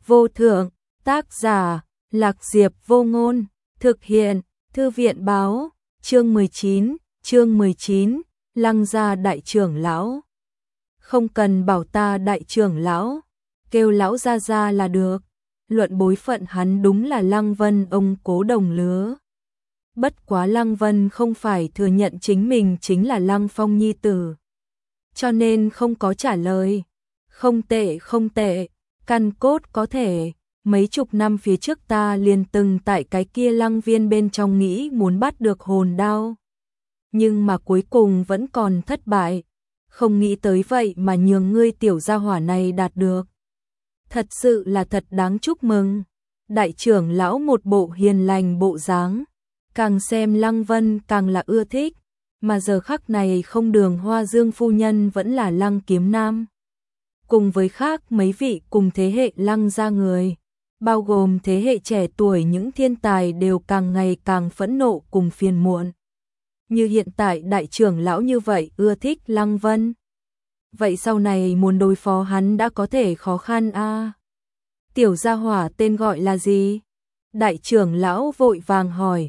vô thượng, tác giả, Lạc Diệp Vô Ngôn, thực hiện, Thư viện báo, chương 19, Lăng gia đại trưởng lão. Không cần bảo ta đại trưởng lão, kêu lão gia gia là được, luận bối phận hắn đúng là Lăng Vân ông cố đồng lứa. Bất quá Lăng Vân không phải thừa nhận chính mình chính là Lăng Phong nhi tử, cho nên không có trả lời. Không tệ, căn cốt có thể, mấy chục năm phía trước ta liền từng tại cái kia Lăng viên bên trong nghĩ muốn bắt được hồn đao. Nhưng mà cuối cùng vẫn còn thất bại, không nghĩ tới vậy mà nhường ngươi tiểu gia hỏa này đạt được. Thật sự là thật đáng chúc mừng. Đại trưởng lão một bộ hiền lành bộ dáng, càng xem Lăng Vân càng là ưa thích, mà giờ khắc này không Đường Hoa Dương phu nhân vẫn là Lăng Kiếm Nam. Cùng với khác mấy vị cùng thế hệ Lăng gia người, bao gồm thế hệ trẻ tuổi những thiên tài đều càng ngày càng phẫn nộ cùng phiền muộn. Như hiện tại đại trưởng lão như vậy ưa thích Lăng Vân. Vậy sau này muốn đối phó hắn đã có thể khó khăn a. Tiểu gia hỏa tên gọi là gì? Đại trưởng lão vội vàng hỏi.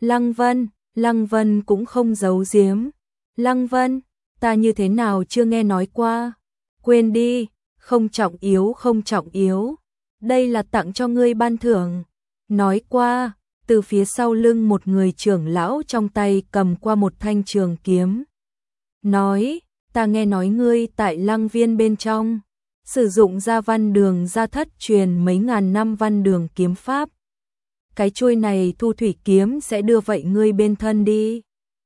Lăng Vân cũng không giấu giếm. Lăng Vân, ta như thế nào chưa nghe nói qua? Quên đi, không trọng yếu. Đây là tặng cho ngươi ban thưởng. Nói qua, từ phía sau lưng một người trưởng lão trong tay cầm qua một thanh trường kiếm. Nói, ta nghe nói ngươi tại Lăng viên bên trong, sử dụng ra văn đường gia thất truyền mấy ngàn năm văn đường kiếm pháp. Cái chuôi này thu thủy kiếm sẽ đưa vậy ngươi bên thân đi.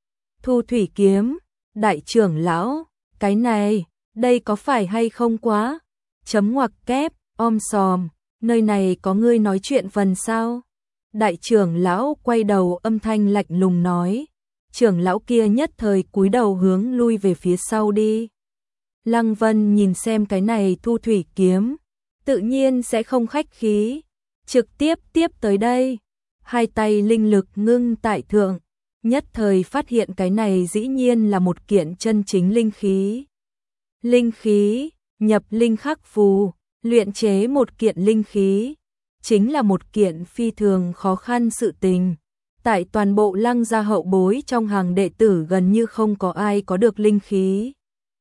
Thu thủy kiếm, đại trưởng lão, cái này, đây có phải hay không quá? Chấm ngoặc kép, sòm, nơi này có ngươi nói chuyện phần sao? Đại trưởng lão quay đầu âm thanh lạnh lùng nói. Trưởng lão kia nhất thời cúi đầu hướng lui về phía sau đi. Lăng Vân nhìn xem cái này thu thủy kiếm, tự nhiên sẽ không khách khí, trực tiếp tới đây. Hai tay linh lực ngưng tại thượng, nhất thời phát hiện cái này dĩ nhiên là một kiện chân chính linh khí. Linh khí, nhập linh khắc phù, luyện chế một kiện linh khí, chính là một kiện phi thường khó khăn sự tình. Tại toàn bộ Lăng gia hậu bối trong hàng đệ tử gần như không có ai có được linh khí.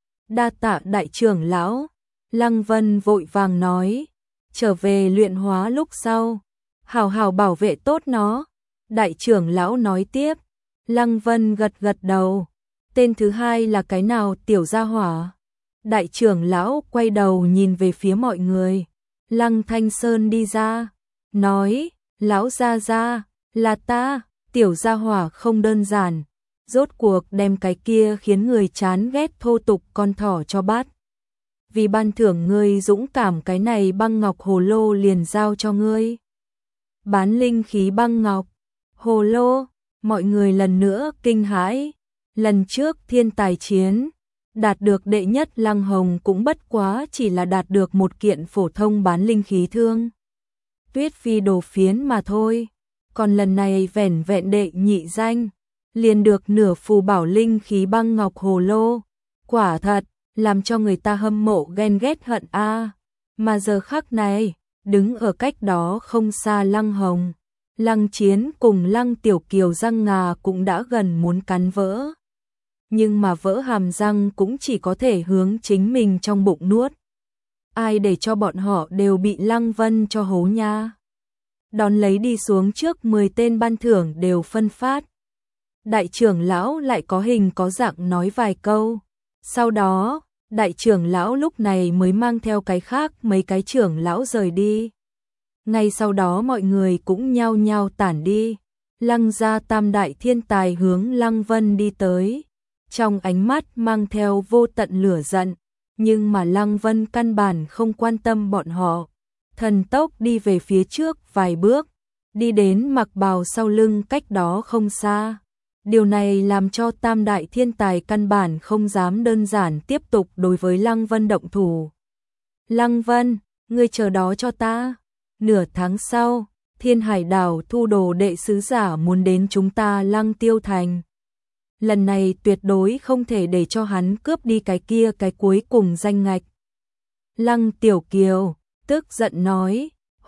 Đa tạ đại trưởng lão, Lăng Vân vội vàng nói, trở về luyện hóa lúc sau, hảo hảo bảo vệ tốt nó. Đại trưởng lão nói tiếp, Lăng Vân gật đầu, tên thứ hai là cái nào tiểu gia hỏa? Đại trưởng lão quay đầu nhìn về phía mọi người, Lăng Thanh Sơn đi ra, nói, lão gia gia, là ta. Tiểu gia hỏa không đơn giản, rốt cuộc đem cái kia khiến người chán ghét thô tục con thỏ cho bắt. Vì ban thưởng ngươi dũng cảm cái này băng ngọc hồ lô liền giao cho ngươi. Bán linh khí băng ngọc, hồ lô, mọi người lần nữa kinh hãi. Lần trước thiên tài chiến, đạt được đệ nhất Lăng Hồng cũng bất quá chỉ là đạt được một kiện phổ thông bán linh khí thương Tuyết Phi đồ phiến mà thôi. Còn lần này vẻn vẹn đệ nhị danh, liền được nửa phù bảo linh khí băng ngọc hồ lô. Quả thật, làm cho người ta hâm mộ ghen ghét hận a. Mà giờ khắc này, đứng ở cách đó không xa Lăng Hồng, Lăng Chiến cùng Lăng Tiểu Kiều răng ngà cũng đã gần muốn cắn vỡ. Nhưng mà vỡ hàm răng cũng chỉ có thể hướng chính mình trong bụng nuốt. Ai để cho bọn họ đều bị Lăng Vân cho hố nha. Đón lấy đi xuống trước 10 tên ban thưởng đều phân phát. Đại trưởng lão lại có hình có dạng nói vài câu. Sau đó, đại trưởng lão lúc này mới mang theo cái khác mấy cái trưởng lão rời đi. Ngay sau đó mọi người cũng nhao nhao tản đi. Lăng gia tam đại thiên tài hướng Lăng Vân đi tới. Trong ánh mắt mang theo vô tận lửa giận. Nhưng mà Lăng Vân căn bản không quan tâm bọn họ. Thần tốc đi về phía trước vài bước, đi đến mặc bào sau lưng cách đó không xa. Điều này làm cho tam đại thiên tài căn bản không dám đơn giản tiếp tục đối với Lăng Vân động thủ. Lăng Vân, ngươi chờ đó cho ta. Nửa tháng sau, Thiên Hải đảo thu đồ đệ sứ giả muốn đến chúng ta Lăng Tiêu Thành. Lần này tuyệt đối không thể để cho hắn cướp đi cái kia cái cuối cùng danh ngạch. Lăng Tiểu Kiều tức giận nói,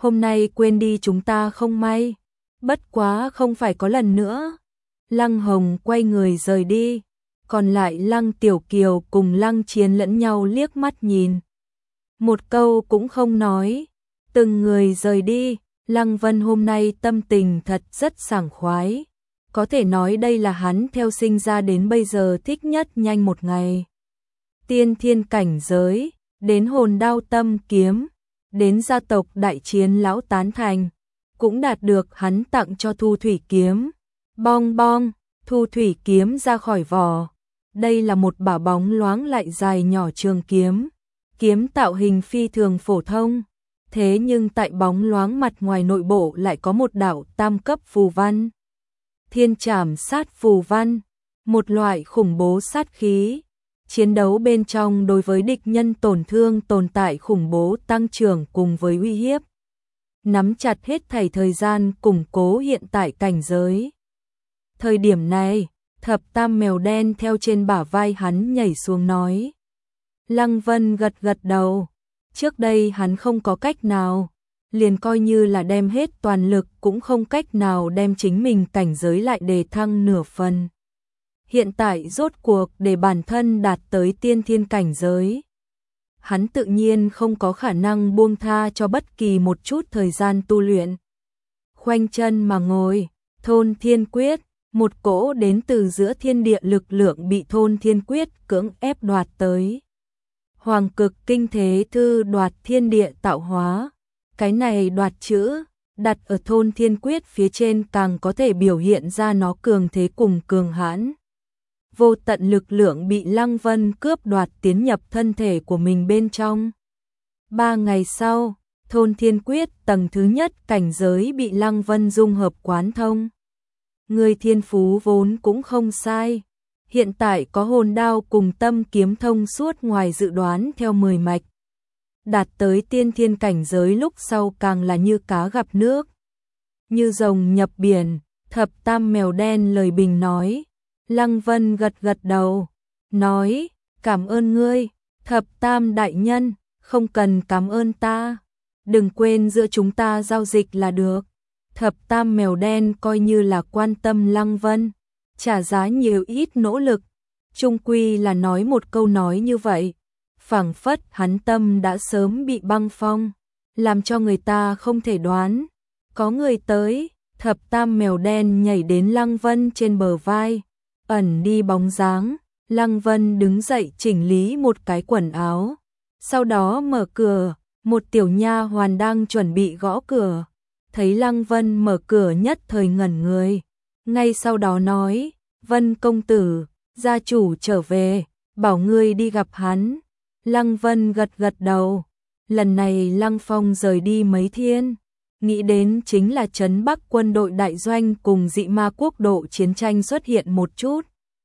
hôm nay quên đi chúng ta không may, bất quá không phải có lần nữa. Lăng Hồng quay người rời đi, còn lại Lăng Tiểu Kiều cùng Lăng Chiến lẫn nhau liếc mắt nhìn. Một câu cũng không nói, từng người rời đi. Lăng Vân hôm nay tâm tình thật rất sảng khoái, có thể nói đây là hắn theo sinh ra đến bây giờ thích nhất nhanh một ngày. Tiên thiên cảnh giới, đến hồn đao tâm kiếm, đến gia tộc đại chiến lão tán thành, cũng đạt được hắn tặng cho Thu Thủy kiếm. Bong bong, Thu Thủy kiếm ra khỏi vỏ. Đây là một bảo bóng loáng lại dài nhỏ trường kiếm. Kiếm tạo hình phi thường phổ thông, thế nhưng tại bóng loáng mặt ngoài nội bộ lại có một đạo tam cấp phù văn. Thiên trảm sát phù văn, một loại khủng bố sát khí. Chiến đấu bên trong đối với địch nhân tổn thương tồn tại khủng bố tăng trưởng cùng với uy hiếp. Nắm chặt hết thảy thời gian củng cố hiện tại cảnh giới. Thời điểm này, thập tam mèo đen theo trên bả vai hắn nhảy xuống nói. Lăng Vân gật gật đầu, trước đây hắn không có cách nào, liền coi như là đem hết toàn lực cũng không cách nào đem chính mình cảnh giới lại đề thăng nửa phần. Hiện tại rốt cuộc để bản thân đạt tới tiên thiên cảnh giới. Hắn tự nhiên không có khả năng buông tha cho bất kỳ một chút thời gian tu luyện. Khoanh chân mà ngồi, thôn thiên quyết, một cỗ đến từ giữa thiên địa lực lượng bị thôn thiên quyết cưỡng ép đoạt tới. Hoàng cực kinh thế thư đoạt thiên địa tạo hóa. Cái này đoạt chữ, đặt ở thôn thiên quyết phía trên càng có thể biểu hiện ra nó cường thế cùng cường hãn. Vô tận lực lượng bị Lăng Vân cướp đoạt tiến nhập thân thể của mình bên trong. 3 ngày sau, thôn thiên quyết tầng thứ nhất cảnh giới bị Lăng Vân dung hợp quán thông. Người thiên phú vốn cũng không sai. Hiện tại có hồn đao cùng tâm kiếm thông suốt ngoài dự đoán theo 10 mạch. Đạt tới tiên thiên cảnh giới lúc sau càng là như cá gặp nước. Như rồng nhập biển, thập tam mèo đen lời bình nói. Lăng Vân gật gật đầu, nói, cảm ơn ngươi, thập tam đại nhân, không cần cảm ơn ta. Đừng quên giữa chúng ta giao dịch là được. Thập tam mèo đen coi như là quan tâm Lăng Vân, trả giá nhiều ít nỗ lực, chung quy là nói một câu nói như vậy. Phảng phất hắn tâm đã sớm bị băng phong, làm cho người ta không thể đoán. Có người tới, thập tam mèo đen nhảy đến Lăng Vân trên bờ vai, ẩn đi bóng dáng. Lăng Vân đứng dậy chỉnh lý một cái quần áo, sau đó mở cửa, một tiểu nha hoàn đang chuẩn bị gõ cửa. Thấy Lăng Vân mở cửa nhất thời ngẩn người, ngay sau đó nói, Vân công tử, gia chủ trở về, bảo ngươi đi gặp hắn. Lăng Vân gật gật đầu, lần này Lăng Phong rời đi mấy thiên, nghĩ đến chính là trấn Bắc quân đội đại doanh cùng dị ma quốc độ chiến tranh xuất hiện một chút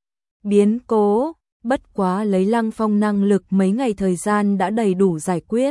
biến cố, bất quá lấy Lăng Phong năng lực mấy ngày thời gian đã đầy đủ giải quyết.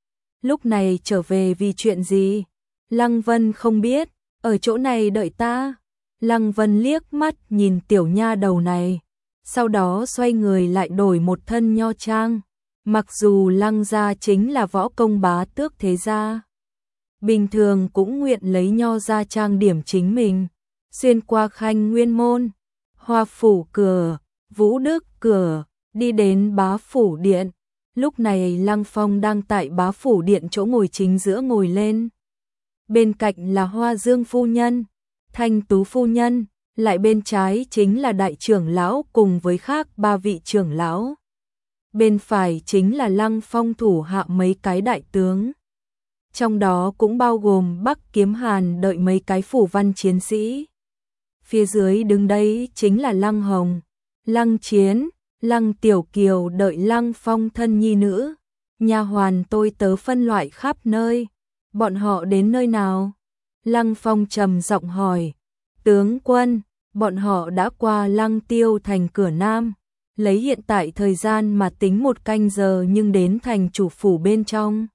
Lúc này trở về vì chuyện gì? Lăng Vân không biết, ở chỗ này đợi ta. Lăng Vân liếc mắt nhìn tiểu nha đầu này, sau đó xoay người lại đổi một thân nho trang. Mặc dù Lăng gia chính là võ công bá tước thế gia, bình thường cũng nguyện lấy nho gia trang điểm chính mình, xuyên qua Khanh Nguyên môn, Hoa phủ cửa, Vũ Đức cửa, đi đến Bá phủ điện. Lúc này Lăng Phong đang tại Bá phủ điện chỗ ngồi chính giữa ngồi lên. Bên cạnh là Hoa Dương phu nhân, Thanh Tú phu nhân, lại bên trái chính là đại trưởng lão cùng với khác 3 vị trưởng lão. Bên phải chính là Lăng Phong thủ hạ mấy cái đại tướng. Trong đó cũng bao gồm Bắc Kiếm Hàn đợi mấy cái phủ văn chiến sĩ. Phía dưới đứng đấy chính là Lăng Hồng, Lăng Chiến, Lăng Tiểu Kiều đợi Lăng Phong thân nhi nữ. Nha hoàn tôi tớ phân loại khắp nơi. Bọn họ đến nơi nào? Lăng Phong trầm giọng hỏi. Tướng quân, bọn họ đã qua Lăng Tiêu thành cửa Nam. Lấy hiện tại thời gian mà tính 1 canh giờ nhưng đến thành chủ phủ bên trong.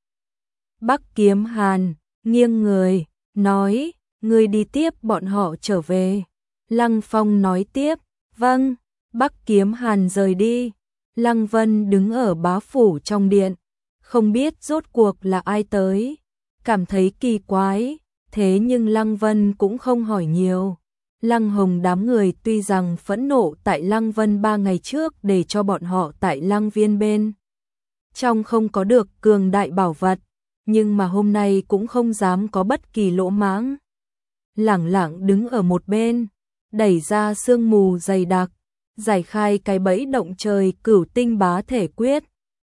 Bắc Kiếm Hàn, nghiêng người, nói, ngươi đi tiếp bọn họ trở về. Lăng Phong nói tiếp, vâng. Bắc Kiếm Hàn rời đi. Lăng Vân đứng ở Bá phủ trong điện, không biết rốt cuộc là ai tới. cảm thấy kỳ quái, thế nhưng Lăng Vân cũng không hỏi nhiều. Lăng Hồng đám người tuy rằng phẫn nộ tại Lăng Vân 3 ngày trước để cho bọn họ tại Lăng Viên bên trong không có được cường đại bảo vật, nhưng mà hôm nay cũng không dám có bất kỳ lỗ mãng. Lẳng lặng đứng ở một bên, đẩy ra sương mù dày đặc, giải khai cái bẫy động trời Cửu Tinh Bá Thể Quyết,